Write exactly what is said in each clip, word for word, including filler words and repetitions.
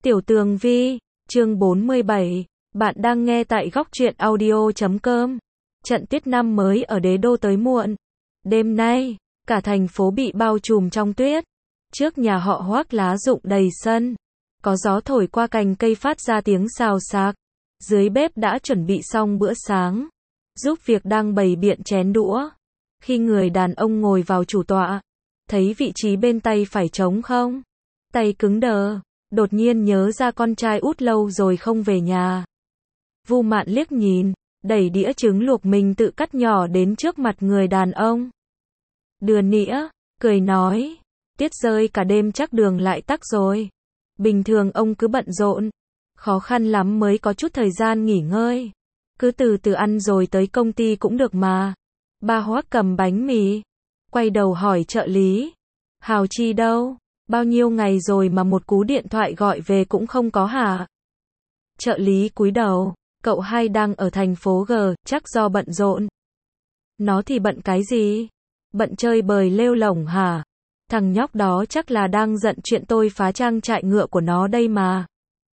Tiểu Tường Vi, chương bốn mươi bảy, bạn đang nghe tại góc truyện audio chấm com. Trận tuyết năm mới ở đế đô tới muộn. Đêm nay, cả thành phố bị bao trùm trong tuyết. Trước nhà họ Hoác lá rụng đầy sân. Có gió thổi qua cành cây phát ra tiếng xào xạc. Dưới bếp đã chuẩn bị xong bữa sáng. Giúp việc đang bày biện chén đũa. Khi người đàn ông ngồi vào chủ tọa, thấy vị trí bên tay phải trống không? Tay cứng đờ, đột nhiên nhớ ra con trai út lâu rồi không về nhà. Vu Mạn liếc nhìn, đẩy đĩa trứng luộc mình tự cắt nhỏ đến trước mặt người đàn ông. Đưa nĩa, cười nói, tuyết rơi cả đêm chắc đường lại tắc rồi. Bình thường ông cứ bận rộn, khó khăn lắm mới có chút thời gian nghỉ ngơi. Cứ từ từ ăn rồi tới công ty cũng được mà. Ba Hoác cầm bánh mì, quay đầu hỏi trợ lý, Hào Chi đâu? Bao nhiêu ngày rồi mà một cú điện thoại gọi về cũng không có hả? Trợ lý cúi đầu, cậu hai đang ở thành phố G, chắc do bận rộn. Nó thì bận cái gì? Bận chơi bời lêu lổng hả? Thằng nhóc đó chắc là đang giận chuyện tôi phá trang trại ngựa của nó đây mà.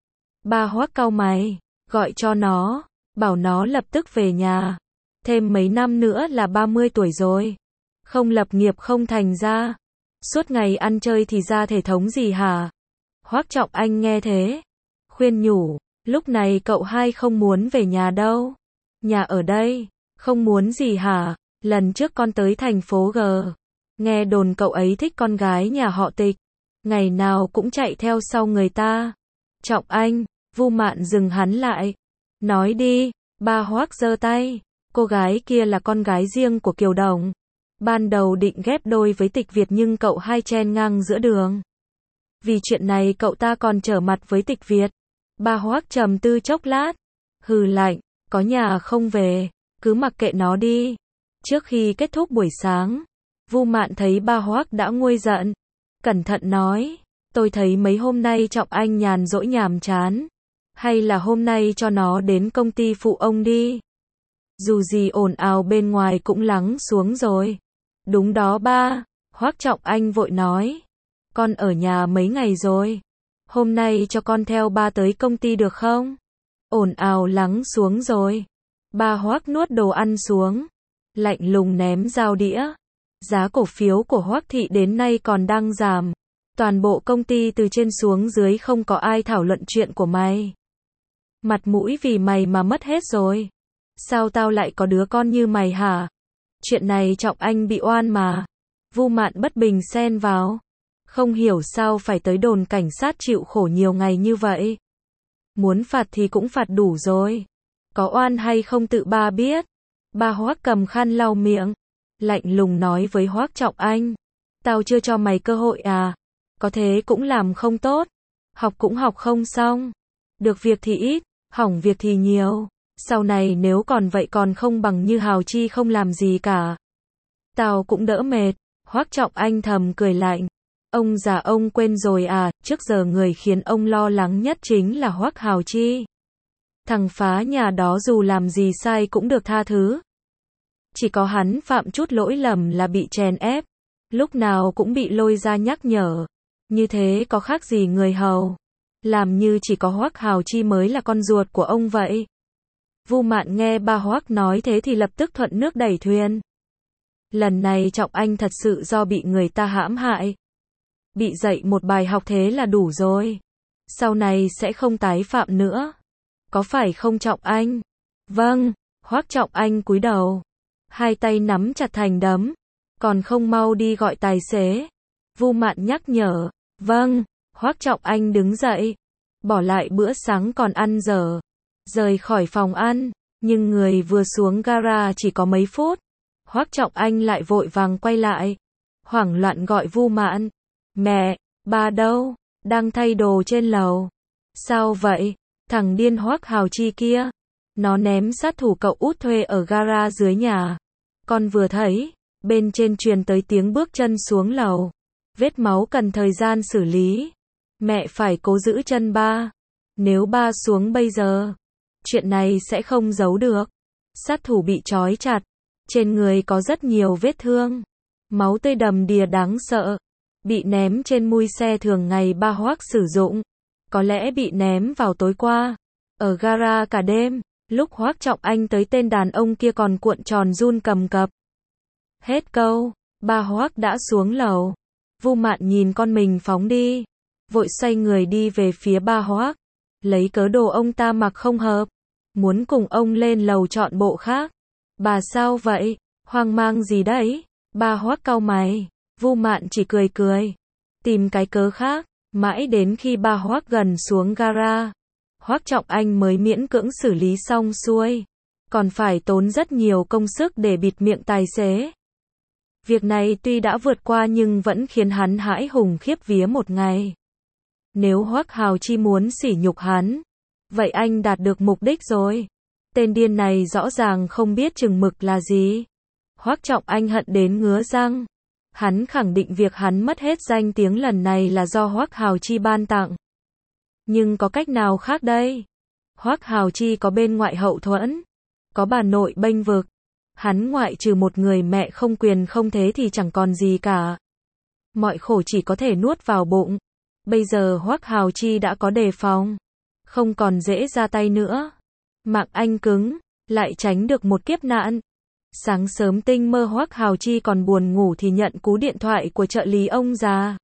Ba Hoác cau mày, gọi cho nó, bảo nó lập tức về nhà. Thêm mấy năm nữa là ba mươi tuổi rồi. Không lập nghiệp không thành ra. Suốt ngày ăn chơi thì ra thể thống gì hả? Hoác Trọng Anh nghe thế, khuyên nhủ, lúc này cậu hai không muốn về nhà đâu. Nhà ở đây, không muốn gì hả? Lần trước con tới thành phố G, nghe đồn cậu ấy thích con gái nhà họ Tịch, ngày nào cũng chạy theo sau người ta. Trọng Anh, Vu Mạn dừng hắn lại. Nói đi, ba Hoác giơ tay, cô gái kia là con gái riêng của Kiều Đồng. Ban đầu định ghép đôi với Tịch Việt nhưng cậu hai chen ngang giữa đường. Vì chuyện này cậu ta còn trở mặt với Tịch Việt. Ba Hoác trầm tư chốc lát, hừ lạnh, có nhà không về, cứ mặc kệ nó đi. Trước khi kết thúc buổi sáng, Vu Mạn thấy ba Hoác đã nguôi giận. Cẩn thận nói, tôi thấy mấy hôm nay Trọng Anh nhàn rỗi nhàm chán. Hay là hôm nay cho nó đến công ty phụ ông đi. Dù gì ồn ào bên ngoài cũng lắng xuống rồi. Đúng đó ba, Hoác Trọng Anh vội nói. Con ở nhà mấy ngày rồi. Hôm nay cho con theo ba tới công ty được không? Ồn ào lắng xuống rồi. Ba Hoác nuốt đồ ăn xuống. Lạnh lùng ném dao đĩa. Giá cổ phiếu của Hoác Thị đến nay còn đang giảm. Toàn bộ công ty từ trên xuống dưới không có ai thảo luận chuyện của mày. Mặt mũi vì mày mà mất hết rồi. Sao tao lại có đứa con như mày hả? Chuyện này Trọng Anh bị oan mà. Vu Mạn bất bình xen vào. Không hiểu sao phải tới đồn cảnh sát chịu khổ nhiều ngày như vậy. Muốn phạt thì cũng phạt đủ rồi. Có oan hay không tự ba biết. Ba Hoác cầm khăn lau miệng. Lạnh lùng nói với Hoác Trọng Anh. Tao chưa cho mày cơ hội à? Có thế cũng làm không tốt. Học cũng học không xong. Được việc thì ít, hỏng việc thì nhiều. Sau này nếu còn vậy còn không bằng như Hào Chi không làm gì cả. Tao cũng đỡ mệt. Hoác Trọng Anh thầm cười lạnh. Ông già ông quên rồi à, trước giờ người khiến ông lo lắng nhất chính là Hoác Hào Chi. Thằng phá nhà đó dù làm gì sai cũng được tha thứ. Chỉ có hắn phạm chút lỗi lầm là bị chèn ép. Lúc nào cũng bị lôi ra nhắc nhở. Như thế có khác gì người hầu. Làm như chỉ có Hoác Hào Chi mới là con ruột của ông vậy. Vu Mạn nghe ba Hoác nói thế thì lập tức thuận nước đẩy thuyền. Lần này Trọng Anh thật sự do bị người ta hãm hại. Bị dạy một bài học thế là đủ rồi. Sau này sẽ không tái phạm nữa. Có phải không Trọng Anh? Vâng, Hoác Trọng Anh cúi đầu. Hai tay nắm chặt thành đấm. Còn không mau đi gọi tài xế. Vu Mạn nhắc nhở. Vâng, Hoác Trọng Anh đứng dậy. Bỏ lại bữa sáng còn ăn dở. Rời khỏi phòng ăn. Nhưng người vừa xuống gara chỉ có mấy phút. Hoác Trọng Anh lại vội vàng quay lại. Hoảng loạn gọi Vu Mạn. Mẹ, ba đâu? Đang thay đồ trên lầu. Sao vậy? Thằng điên Hoác Hào Chi kia. Nó ném sát thủ cậu út thuê ở gara dưới nhà. Con vừa thấy. Bên trên truyền tới tiếng bước chân xuống lầu. Vết máu cần thời gian xử lý. Mẹ phải cố giữ chân ba. Nếu ba xuống bây giờ, chuyện này sẽ không giấu được. Sát thủ bị trói chặt. Trên người có rất nhiều vết thương. Máu tươi đầm đìa đáng sợ. Bị ném trên mui xe thường ngày ba Hoác sử dụng. có lẽ bị ném vào tối qua. Ở gara cả đêm, lúc Hoắc Trọng Anh tới tên đàn ông kia còn cuộn tròn run cầm cập. Hết câu, ba Hoắc đã xuống lầu. Vu Mạn nhìn con mình phóng đi, vội xoay người đi về phía ba Hoắc, lấy cớ đồ ông ta mặc không hợp, muốn cùng ông lên lầu chọn bộ khác. Bà sao vậy? Hoang mang gì đấy? Ba Hoắc cau mày, Vu Mạn chỉ cười cười, tìm cái cớ khác, mãi đến khi ba Hoắc gần xuống gara, Hoắc Trọng Anh mới miễn cưỡng xử lý xong xuôi, còn phải tốn rất nhiều công sức để bịt miệng tài xế. Việc này tuy đã vượt qua nhưng vẫn khiến hắn hãi hùng khiếp vía một ngày. Nếu Hoắc Hào Chi muốn sỉ nhục hắn, vậy anh đạt được mục đích rồi. Tên điên này rõ ràng không biết chừng mực là gì. Hoắc Trọng Anh hận đến ngứa răng. Hắn khẳng định việc hắn mất hết danh tiếng lần này là do Hoắc Hào Chi ban tặng. Nhưng có cách nào khác đây? Hoắc Hào Chi có bên ngoại hậu thuẫn, có bà nội bênh vực. Hắn ngoại trừ một người mẹ không quyền không thế thì chẳng còn gì cả. Mọi khổ chỉ có thể nuốt vào bụng. Bây giờ Hoắc Hào Chi đã có đề phòng, không còn dễ ra tay nữa. Mạng anh cứng, lại tránh được một kiếp nạn. Sáng sớm tinh mơ Hoắc Hào Chi còn buồn ngủ thì nhận cú điện thoại của trợ lý ông già.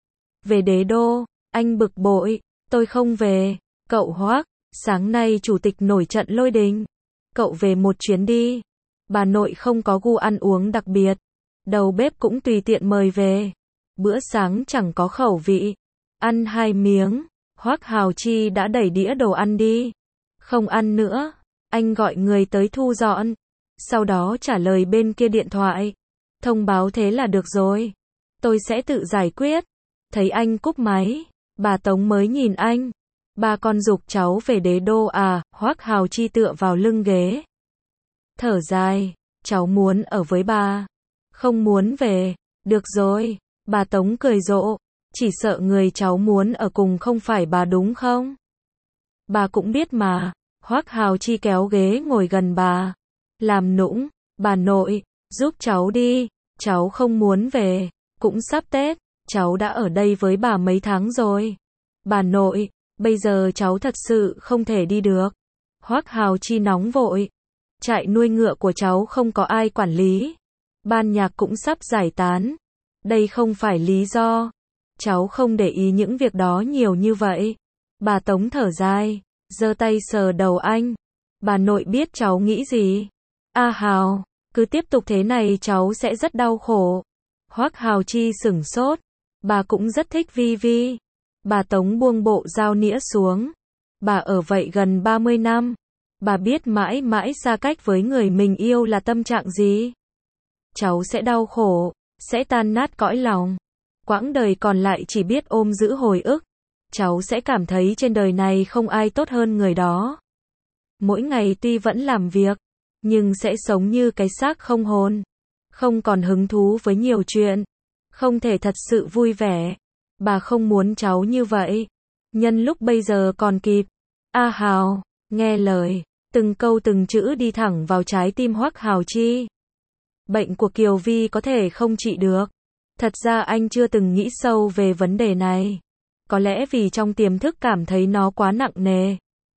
Về đế đô, anh bực bội, tôi không về. Cậu Hoắc, sáng nay chủ tịch nổi trận lôi đình. Cậu về một chuyến đi. Bà nội không có gu ăn uống đặc biệt. Đầu bếp cũng tùy tiện mời về. Bữa sáng chẳng có khẩu vị. Ăn hai miếng, Hoắc Hào Chi đã đẩy đĩa đồ ăn đi. Không ăn nữa, anh gọi người tới thu dọn. Sau đó trả lời bên kia điện thoại. Thông báo thế là được rồi. Tôi sẽ tự giải quyết. Thấy anh cúp máy, bà Tống mới nhìn anh. Ba con giục cháu về đế đô à? Hoắc Hào Chi tựa vào lưng ghế. Thở dài, cháu muốn ở với bà. Không muốn về. Được rồi, bà Tống cười rộ. Chỉ sợ người cháu muốn ở cùng không phải bà đúng không? Bà cũng biết mà. Hoắc Hào Chi kéo ghế ngồi gần bà. Làm nũng, bà nội, giúp cháu đi, cháu không muốn về, cũng sắp Tết, cháu đã ở đây với bà mấy tháng rồi. Bà nội, bây giờ cháu thật sự không thể đi được. Hoắc Hào Chi nóng vội. Trại nuôi ngựa của cháu không có ai quản lý. Ban nhạc cũng sắp giải tán. Đây không phải lý do. Cháu không để ý những việc đó nhiều như vậy. Bà Tống thở dài, giơ tay sờ đầu anh. Bà nội biết cháu nghĩ gì? A Hào, cứ tiếp tục thế này cháu sẽ rất đau khổ. Hoắc Hào Chi sửng sốt. Bà cũng rất thích Vi Vi. Bà Tống buông bộ dao nĩa xuống. Bà ở vậy gần ba mươi năm. Bà biết mãi mãi xa cách với người mình yêu là tâm trạng gì. Cháu sẽ đau khổ, sẽ tan nát cõi lòng. Quãng đời còn lại chỉ biết ôm giữ hồi ức. Cháu sẽ cảm thấy trên đời này không ai tốt hơn người đó. Mỗi ngày tuy vẫn làm việc, nhưng sẽ sống như cái xác không hồn. Không còn hứng thú với nhiều chuyện. Không thể thật sự vui vẻ. Bà không muốn cháu như vậy. Nhân lúc bây giờ còn kịp. A Hào, nghe lời. Từng câu từng chữ đi thẳng vào trái tim Hoắc Hào Chi. Bệnh của Kiều Vi có thể không trị được. Thật ra anh chưa từng nghĩ sâu về vấn đề này. Có lẽ vì trong tiềm thức cảm thấy nó quá nặng nề.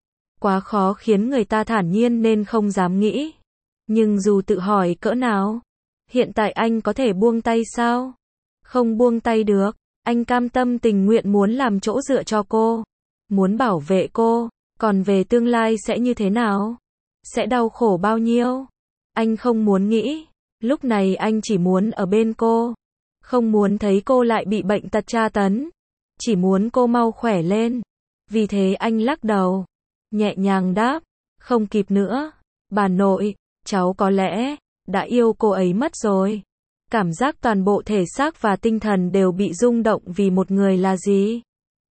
Quá khó khiến người ta thản nhiên nên không dám nghĩ. Nhưng dù tự hỏi cỡ nào, hiện tại anh có thể buông tay sao? Không buông tay được. Anh cam tâm tình nguyện muốn làm chỗ dựa cho cô. Muốn bảo vệ cô. Còn về tương lai sẽ như thế nào? Sẽ đau khổ bao nhiêu? Anh không muốn nghĩ. Lúc này anh chỉ muốn ở bên cô. Không muốn thấy cô lại bị bệnh tật tra tấn. Chỉ muốn cô mau khỏe lên. Vì thế anh lắc đầu. Nhẹ nhàng đáp. Không kịp nữa. Bà nội, cháu có lẽ đã yêu cô ấy mất rồi. Cảm giác toàn bộ thể xác và tinh thần đều bị rung động vì một người là gì?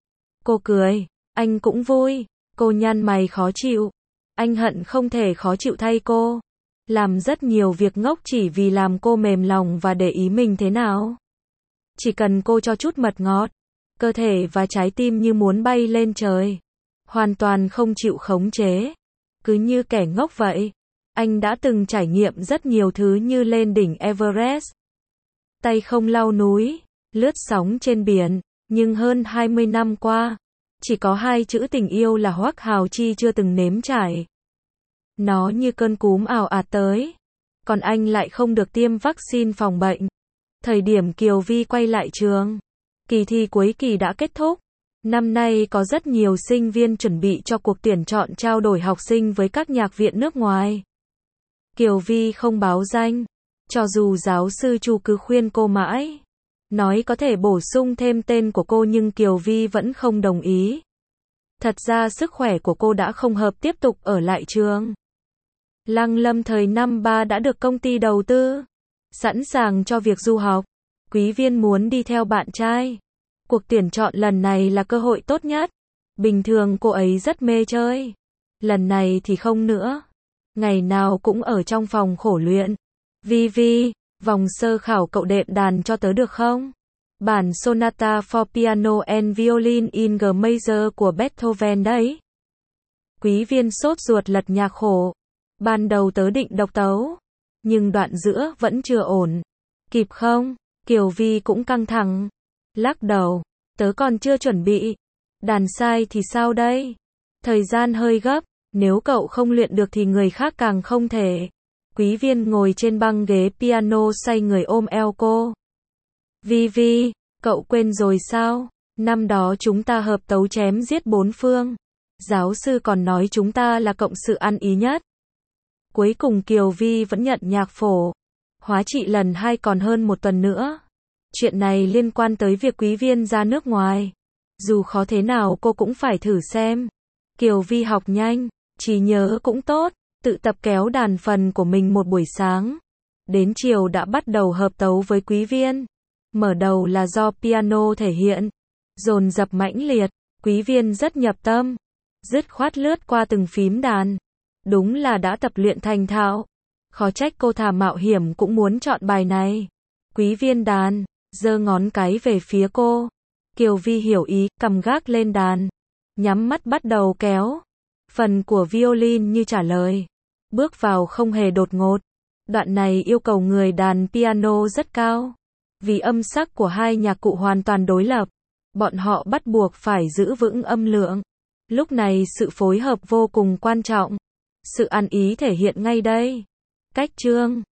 Cô cười. Anh cũng vui. Cô nhăn mày khó chịu. Anh hận không thể khó chịu thay cô. Làm rất nhiều việc ngốc chỉ vì làm cô mềm lòng và để ý mình thế nào. Chỉ cần cô cho chút mật ngọt. Cơ thể và trái tim như muốn bay lên trời. Hoàn toàn không chịu khống chế. Cứ như kẻ ngốc vậy. Anh đã từng trải nghiệm rất nhiều thứ như lên đỉnh Everest. Tay không lau núi. Lướt sóng trên biển. Nhưng hơn hai mươi năm qua, Chỉ có hai chữ tình yêu là Hoắc Hào Chi chưa từng nếm trải. Nó như cơn cúm ào ạt tới. Còn anh lại không được tiêm vaccine phòng bệnh. Thời điểm Kiều Vi quay lại trường, kỳ thi cuối kỳ đã kết thúc. Năm nay có rất nhiều sinh viên chuẩn bị cho cuộc tuyển chọn trao đổi học sinh với các nhạc viện nước ngoài. Kiều Vi không báo danh, cho dù giáo sư Chu cứ khuyên cô mãi, nói có thể bổ sung thêm tên của cô nhưng Kiều Vi vẫn không đồng ý. Thật ra sức khỏe của cô đã không hợp tiếp tục ở lại trường. Lăng Lâm thời năm ba đã được công ty đầu tư, sẵn sàng cho việc du học. Quý Viên muốn đi theo bạn trai. Cuộc tuyển chọn lần này là cơ hội tốt nhất. Bình thường cô ấy rất mê chơi. Lần này thì không nữa. Ngày nào cũng ở trong phòng khổ luyện. Vi Vi, vòng sơ khảo cậu đệm đàn cho tớ được không? Bản Sonata for Piano and Violin in G Major của Beethoven đấy. Quý Viên sốt ruột lật nhạc khổ. Ban đầu tớ định độc tấu, nhưng đoạn giữa vẫn chưa ổn. Kịp không? Kiều Vi cũng căng thẳng. Lắc đầu, tớ còn chưa chuẩn bị. Đàn sai thì sao đây? Thời gian hơi gấp, nếu cậu không luyện được thì người khác càng không thể. Quý Viên ngồi trên băng ghế piano xoay người ôm eo cô. Vi Vi, cậu quên rồi sao? Năm đó chúng ta hợp tấu chém giết bốn phương. Giáo sư còn nói chúng ta là cộng sự ăn ý nhất. Cuối cùng Kiều Vi vẫn nhận nhạc phổ. Hóa trị lần hai còn hơn một tuần nữa. Chuyện này liên quan tới việc Quý Viên ra nước ngoài. Dù khó thế nào cô cũng phải thử xem. Kiều Vi học nhanh, trí nhớ cũng tốt, tự tập kéo đàn phần của mình một buổi sáng. Đến chiều đã bắt đầu hợp tấu với Quý Viên. Mở đầu là do piano thể hiện, dồn dập mãnh liệt, Quý Viên rất nhập tâm, dứt khoát lướt qua từng phím đàn. Đúng là đã tập luyện thành thạo. Khó trách cô thà mạo hiểm cũng muốn chọn bài này. Quý Viên đàn, giơ ngón cái về phía cô. Kiều Vi hiểu ý, cầm gác lên đàn, nhắm mắt bắt đầu kéo. Phần của violin như trả lời. Bước vào không hề đột ngột. Đoạn này yêu cầu người đàn piano rất cao. Vì âm sắc của hai nhạc cụ hoàn toàn đối lập, bọn họ bắt buộc phải giữ vững âm lượng. Lúc này sự phối hợp vô cùng quan trọng. Sự ăn ý thể hiện ngay đây. Cách chương